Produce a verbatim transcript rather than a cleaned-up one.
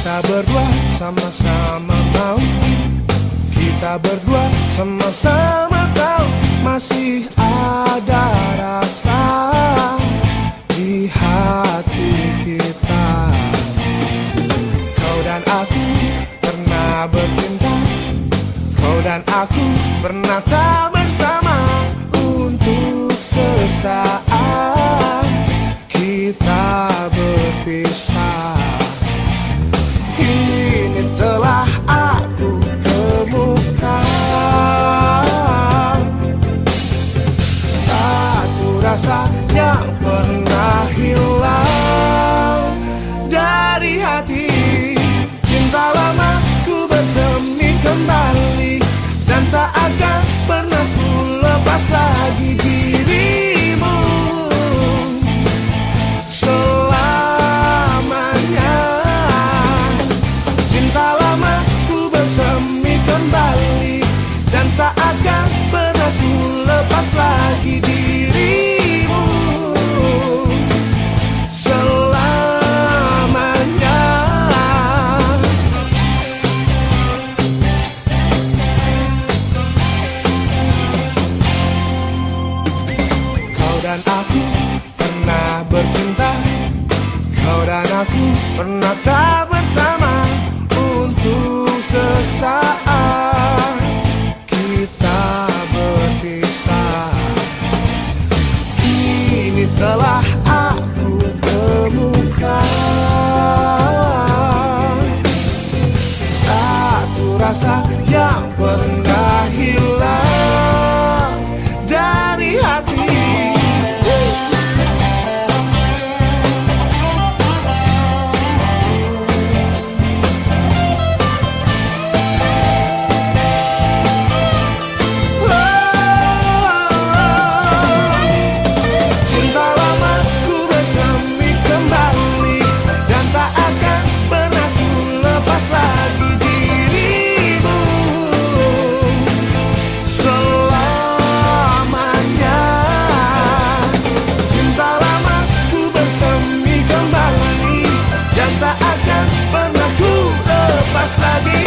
Kita berdua sama-sama mau, kita berdua sama-sama tahu masih ada rasa di hati kita. Kau dan aku pernah bercinta, kau dan aku pernah tak bersama. Untuk sesaat kita berpisah. Kini telah aku temukan satu rasa yang pernah hilang dari hati. Cinta lama ku bersemi kembali, dan tak akan pernah ku lepas lagi dirimu selamanya. Cinta lama ku bersemi kembali, dan tak akan pernah ku lepas lagi dirimu selamanya. Kau dan aku pernah bercinta, kau dan aku pernah tak bersama. Untuk sesaat kita berpisah. Kini telah aku temukan satu rasa yang pernah hilang dari hati. Tak akan pernah ku lepas lagi.